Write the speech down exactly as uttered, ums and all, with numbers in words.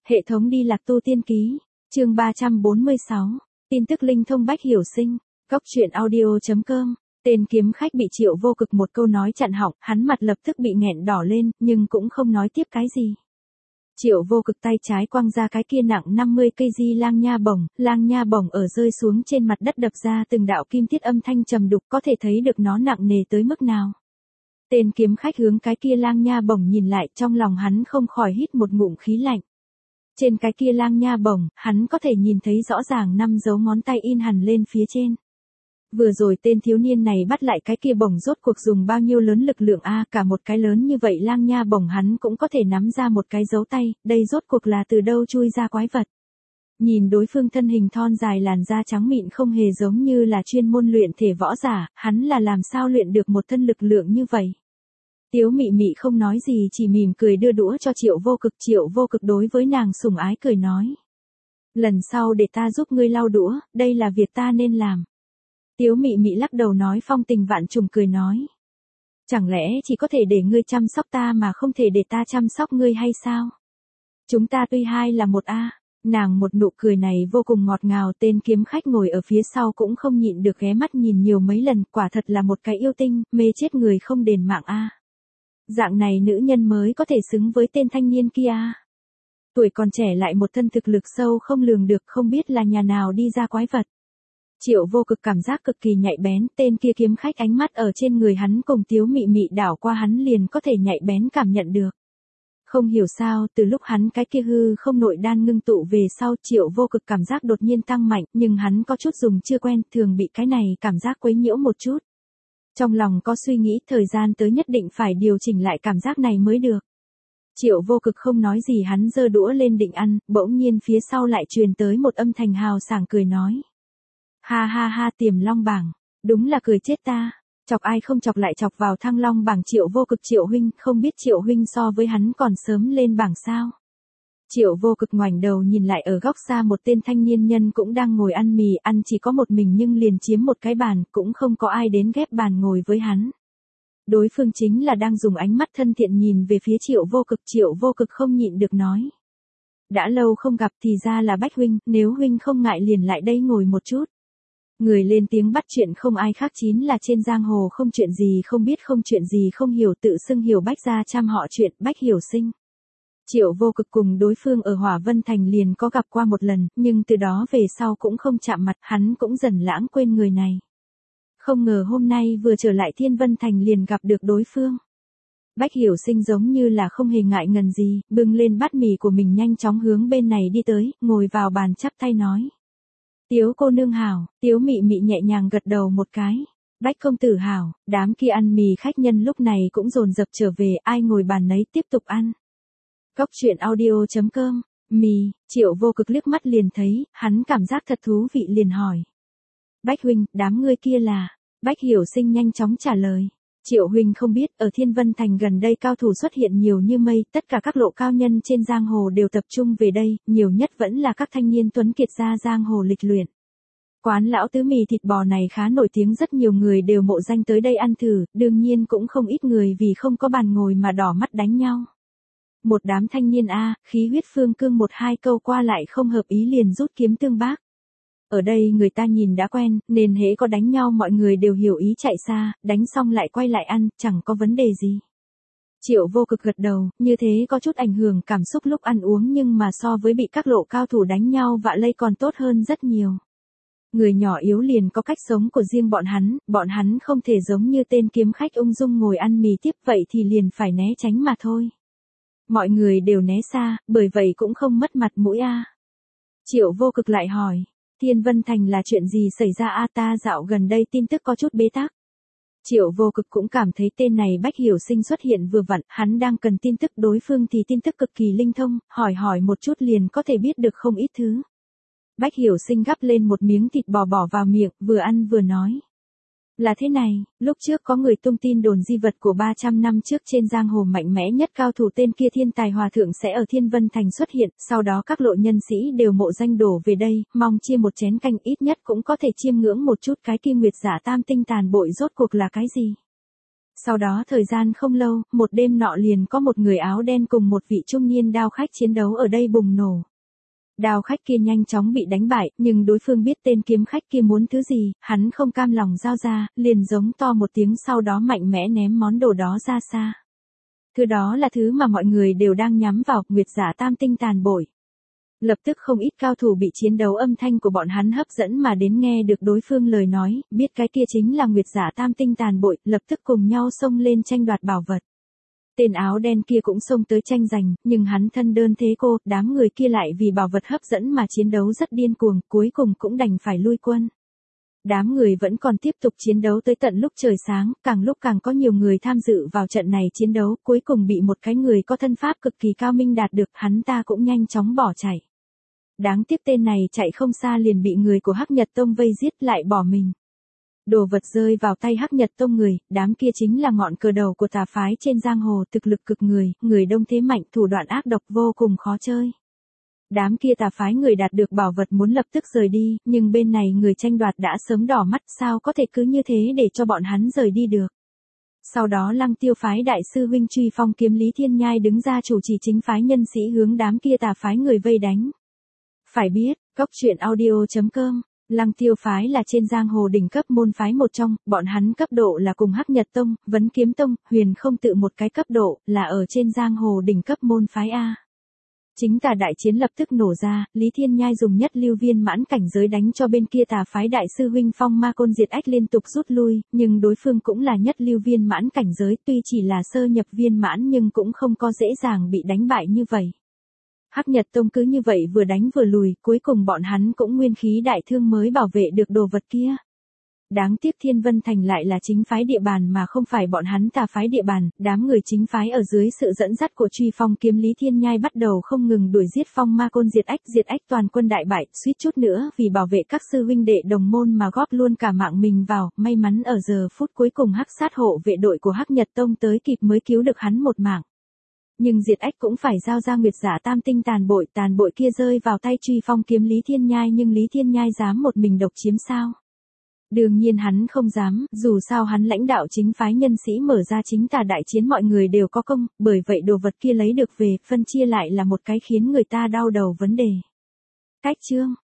Hệ thống đi lạc tu tiên ký, chương ba trăm bốn mươi sáu, tin tức linh thông Bách Hiểu Sinh, góc truyện audio.com, tên kiếm khách bị Triệu Vô Cực một câu nói chặn họng, hắn mặt lập tức bị nghẹn đỏ lên, nhưng cũng không nói tiếp cái gì. Triệu Vô Cực tay trái quăng ra cái kia nặng năm mươi ki lô gam lang nha bổng, lang nha bổng ở rơi xuống trên mặt đất đập ra từng đạo kim tiết âm thanh trầm đục, có thể thấy được nó nặng nề tới mức nào. Tên kiếm khách hướng cái kia lang nha bổng nhìn lại, trong lòng hắn không khỏi hít một ngụm khí lạnh. Trên cái kia lang nha bổng, hắn có thể nhìn thấy rõ ràng năm dấu ngón tay in hẳn lên phía trên. Vừa rồi tên thiếu niên này bắt lại cái kia bổng rốt cuộc dùng bao nhiêu lớn lực lượng a, cả một cái lớn như vậy lang nha bổng hắn cũng có thể nắm ra một cái dấu tay, đây rốt cuộc là từ đâu chui ra quái vật. Nhìn đối phương thân hình thon dài, làn da trắng mịn không hề giống như là chuyên môn luyện thể võ giả, hắn là làm sao luyện được một thân lực lượng như vậy. Tiếu Mị Mị không nói gì, chỉ mỉm cười đưa đũa cho Triệu Vô Cực. Triệu Vô Cực đối với nàng sủng ái cười nói: lần sau để ta giúp ngươi lau đũa, đây là việc ta nên làm. Tiếu Mị Mị lắc đầu nói, phong tình vạn trùng cười nói: chẳng lẽ chỉ có thể để ngươi chăm sóc ta mà không thể để ta chăm sóc ngươi hay sao? Chúng ta tuy hai là một a. Nàng một nụ cười này vô cùng ngọt ngào. Tên kiếm khách ngồi ở phía sau cũng không nhịn được ghé mắt nhìn nhiều mấy lần, quả thật là một cái yêu tinh, mê chết người không đền mạng a. Dạng này nữ nhân mới có thể xứng với tên thanh niên kia. Tuổi còn trẻ lại một thân thực lực sâu không lường được, không biết là nhà nào đi ra quái vật. Triệu Vô Cực cảm giác cực kỳ nhạy bén, tên kia kiếm khách ánh mắt ở trên người hắn cùng Tiếu Mị Mị đảo qua, hắn liền có thể nhạy bén cảm nhận được. Không hiểu sao, từ lúc hắn cái kia hư không nội đan ngưng tụ về sau, Triệu Vô Cực cảm giác đột nhiên tăng mạnh, nhưng hắn có chút dùng chưa quen, thường bị cái này cảm giác quấy nhiễu một chút. Trong lòng có suy nghĩ, thời gian tới nhất định phải điều chỉnh lại cảm giác này mới được. Triệu Vô Cực không nói gì, hắn giơ đũa lên định ăn, bỗng nhiên phía sau lại truyền tới một âm thanh hào sảng cười nói: ha ha ha, Tiềm Long bảng, đúng là cười chết ta. Chọc ai không chọc lại chọc vào Thăng Long bảng. Triệu Vô Cực: Triệu huynh, không biết Triệu huynh so với hắn còn sớm lên bảng sao? Triệu Vô Cực ngoảnh đầu nhìn lại, ở góc xa một tên thanh niên nhân cũng đang ngồi ăn mì, ăn chỉ có một mình nhưng liền chiếm một cái bàn, cũng không có ai đến ghép bàn ngồi với hắn. Đối phương chính là đang dùng ánh mắt thân thiện nhìn về phía Triệu Vô Cực. Triệu Vô Cực không nhịn được nói: đã lâu không gặp, thì ra là Bách huynh, nếu huynh không ngại liền lại đây ngồi một chút. Người lên tiếng bắt chuyện không ai khác chính là trên giang hồ không chuyện gì không biết, không chuyện gì không hiểu, tự xưng hiểu Bách gia trăm họ chuyện, Bách Hiểu Sinh. Triệu Vô Cực cùng đối phương ở Hỏa Vân Thành liền có gặp qua một lần, nhưng từ đó về sau cũng không chạm mặt, hắn cũng dần lãng quên người này. Không ngờ hôm nay vừa trở lại Thiên Vân Thành liền gặp được đối phương. Bách Hiểu Sinh giống như là không hề ngại ngần gì, bưng lên bát mì của mình nhanh chóng hướng bên này đi tới, ngồi vào bàn chắp tay nói: Tiếu cô nương hảo. Tiếu Mị Mị nhẹ nhàng gật đầu một cái: Bách công tử hảo. Đám kia ăn mì khách nhân lúc này cũng dồn dập trở về, ai ngồi bàn nấy tiếp tục ăn. Góc truyện audio.com, mì. Triệu Vô Cực liếc mắt liền thấy, hắn cảm giác thật thú vị liền hỏi: Bách huynh, đám ngươi kia là? Bách Hiểu Sinh nhanh chóng trả lời: Triệu huynh không biết, ở Thiên Vân Thành gần đây cao thủ xuất hiện nhiều như mây, tất cả các lộ cao nhân trên giang hồ đều tập trung về đây, nhiều nhất vẫn là các thanh niên tuấn kiệt ra giang hồ lịch luyện. Quán lão tứ mì thịt bò này khá nổi tiếng, rất nhiều người đều mộ danh tới đây ăn thử, đương nhiên cũng không ít người vì không có bàn ngồi mà đỏ mắt đánh nhau. Một đám thanh niên a, khí huyết phương cương, một hai câu qua lại không hợp ý liền rút kiếm tương bác. Ở đây người ta nhìn đã quen, nên hễ có đánh nhau mọi người đều hiểu ý chạy xa, đánh xong lại quay lại ăn, chẳng có vấn đề gì. Triệu Vô Cực gật đầu, như thế có chút ảnh hưởng cảm xúc lúc ăn uống, nhưng mà so với bị các lộ cao thủ đánh nhau vạ lây còn tốt hơn rất nhiều. Người nhỏ yếu liền có cách sống của riêng bọn hắn, bọn hắn không thể giống như tên kiếm khách ung dung ngồi ăn mì tiếp, vậy thì liền phải né tránh mà thôi. Mọi người đều né xa, bởi vậy cũng không mất mặt mũi a. Triệu Vô Cực lại hỏi: Thiên Vân Thành là chuyện gì xảy ra a? Ta dạo gần đây tin tức có chút bế tắc. Triệu Vô Cực cũng cảm thấy tên này Bách Hiểu Sinh xuất hiện vừa vặn, hắn đang cần tin tức, đối phương thì tin tức cực kỳ linh thông, hỏi hỏi một chút liền có thể biết được không ít thứ. Bách Hiểu Sinh gắp lên một miếng thịt bò bỏ vào miệng, vừa ăn vừa nói: là thế này, lúc trước có người tung tin đồn di vật của ba trăm năm trước trên giang hồ mạnh mẽ nhất cao thủ tên kia Thiên Tài Hòa Thượng sẽ ở Thiên Vân Thành xuất hiện, sau đó các lộ nhân sĩ đều mộ danh đổ về đây, mong chia một chén canh, ít nhất cũng có thể chiêm ngưỡng một chút cái kia Nguyệt Giả Tam Tinh tàn bội rốt cuộc là cái gì. Sau đó thời gian không lâu, một đêm nọ liền có một người áo đen cùng một vị trung niên đao khách chiến đấu ở đây bùng nổ. Đao khách kia nhanh chóng bị đánh bại, nhưng đối phương biết tên kiếm khách kia muốn thứ gì, hắn không cam lòng giao ra, liền giống to một tiếng sau đó mạnh mẽ ném món đồ đó ra xa. Thứ đó là thứ mà mọi người đều đang nhắm vào, Nguyệt Giả Tam Tinh Tàn Bội. Lập tức không ít cao thủ bị chiến đấu âm thanh của bọn hắn hấp dẫn mà đến nghe được đối phương lời nói, biết cái kia chính là Nguyệt Giả Tam Tinh Tàn Bội, lập tức cùng nhau xông lên tranh đoạt bảo vật. Tên áo đen kia cũng xông tới tranh giành, nhưng hắn thân đơn thế cô, đám người kia lại vì bảo vật hấp dẫn mà chiến đấu rất điên cuồng, cuối cùng cũng đành phải lui quân. Đám người vẫn còn tiếp tục chiến đấu tới tận lúc trời sáng, càng lúc càng có nhiều người tham dự vào trận này chiến đấu, cuối cùng bị một cái người có thân pháp cực kỳ cao minh đạt được, hắn ta cũng nhanh chóng bỏ chạy. Đáng tiếc tên này chạy không xa liền bị người của Hắc Nhật Tông vây giết lại bỏ mình. Đồ vật rơi vào tay Hắc Nhật Tông người, đám kia chính là ngọn cờ đầu của tà phái trên giang hồ, thực lực cực người, người đông thế mạnh, thủ đoạn ác độc vô cùng khó chơi. Đám kia tà phái người đạt được bảo vật muốn lập tức rời đi, nhưng bên này người tranh đoạt đã sớm đỏ mắt, sao có thể cứ như thế để cho bọn hắn rời đi được. Sau đó Lăng Tiêu phái đại sư huynh Truy Phong kiếm Lý Thiên Nhai đứng ra chủ trì chính phái nhân sĩ hướng đám kia tà phái người vây đánh. Phải biết, Cốc Truyện Audio chấm com, Lăng Tiêu phái là trên giang hồ đỉnh cấp môn phái một trong, bọn hắn cấp độ là cùng Hắc Nhật Tông, Vấn Kiếm Tông, Huyền Không Tự một cái cấp độ, là ở trên giang hồ đỉnh cấp môn phái A. Chính tà đại chiến lập tức nổ ra, Lý Thiên Nhai dùng nhất lưu viên mãn cảnh giới đánh cho bên kia tà phái đại sư huynh Phong Ma Côn Diệt Ách liên tục rút lui, nhưng đối phương cũng là nhất lưu viên mãn cảnh giới, tuy chỉ là sơ nhập viên mãn nhưng cũng không có dễ dàng bị đánh bại như vậy. Hắc Nhật Tông cứ như vậy vừa đánh vừa lùi, cuối cùng bọn hắn cũng nguyên khí đại thương mới bảo vệ được đồ vật kia. Đáng tiếc Thiên Vân Thành lại là chính phái địa bàn mà không phải bọn hắn tà phái địa bàn, đám người chính phái ở dưới sự dẫn dắt của Truy Phong kiếm Lý Thiên Nhai bắt đầu không ngừng đuổi giết Phong Ma Côn Diệt Ách, Diệt Ách toàn quân đại bại, suýt chút nữa vì bảo vệ các sư huynh đệ đồng môn mà góp luôn cả mạng mình vào, may mắn ở giờ phút cuối cùng Hắc Sát hộ vệ đội của Hắc Nhật Tông tới kịp mới cứu được hắn một mạng. Nhưng Diệt Ách cũng phải giao ra Nguyệt Giả Tam Tinh Tàn Bội, tàn bội kia rơi vào tay Truy Phong kiếm Lý Thiên Nhai, nhưng Lý Thiên Nhai dám một mình độc chiếm sao? Đương nhiên hắn không dám, dù sao hắn lãnh đạo chính phái nhân sĩ mở ra chính tà đại chiến mọi người đều có công, bởi vậy đồ vật kia lấy được về, phân chia lại là một cái khiến người ta đau đầu vấn đề. Cách chương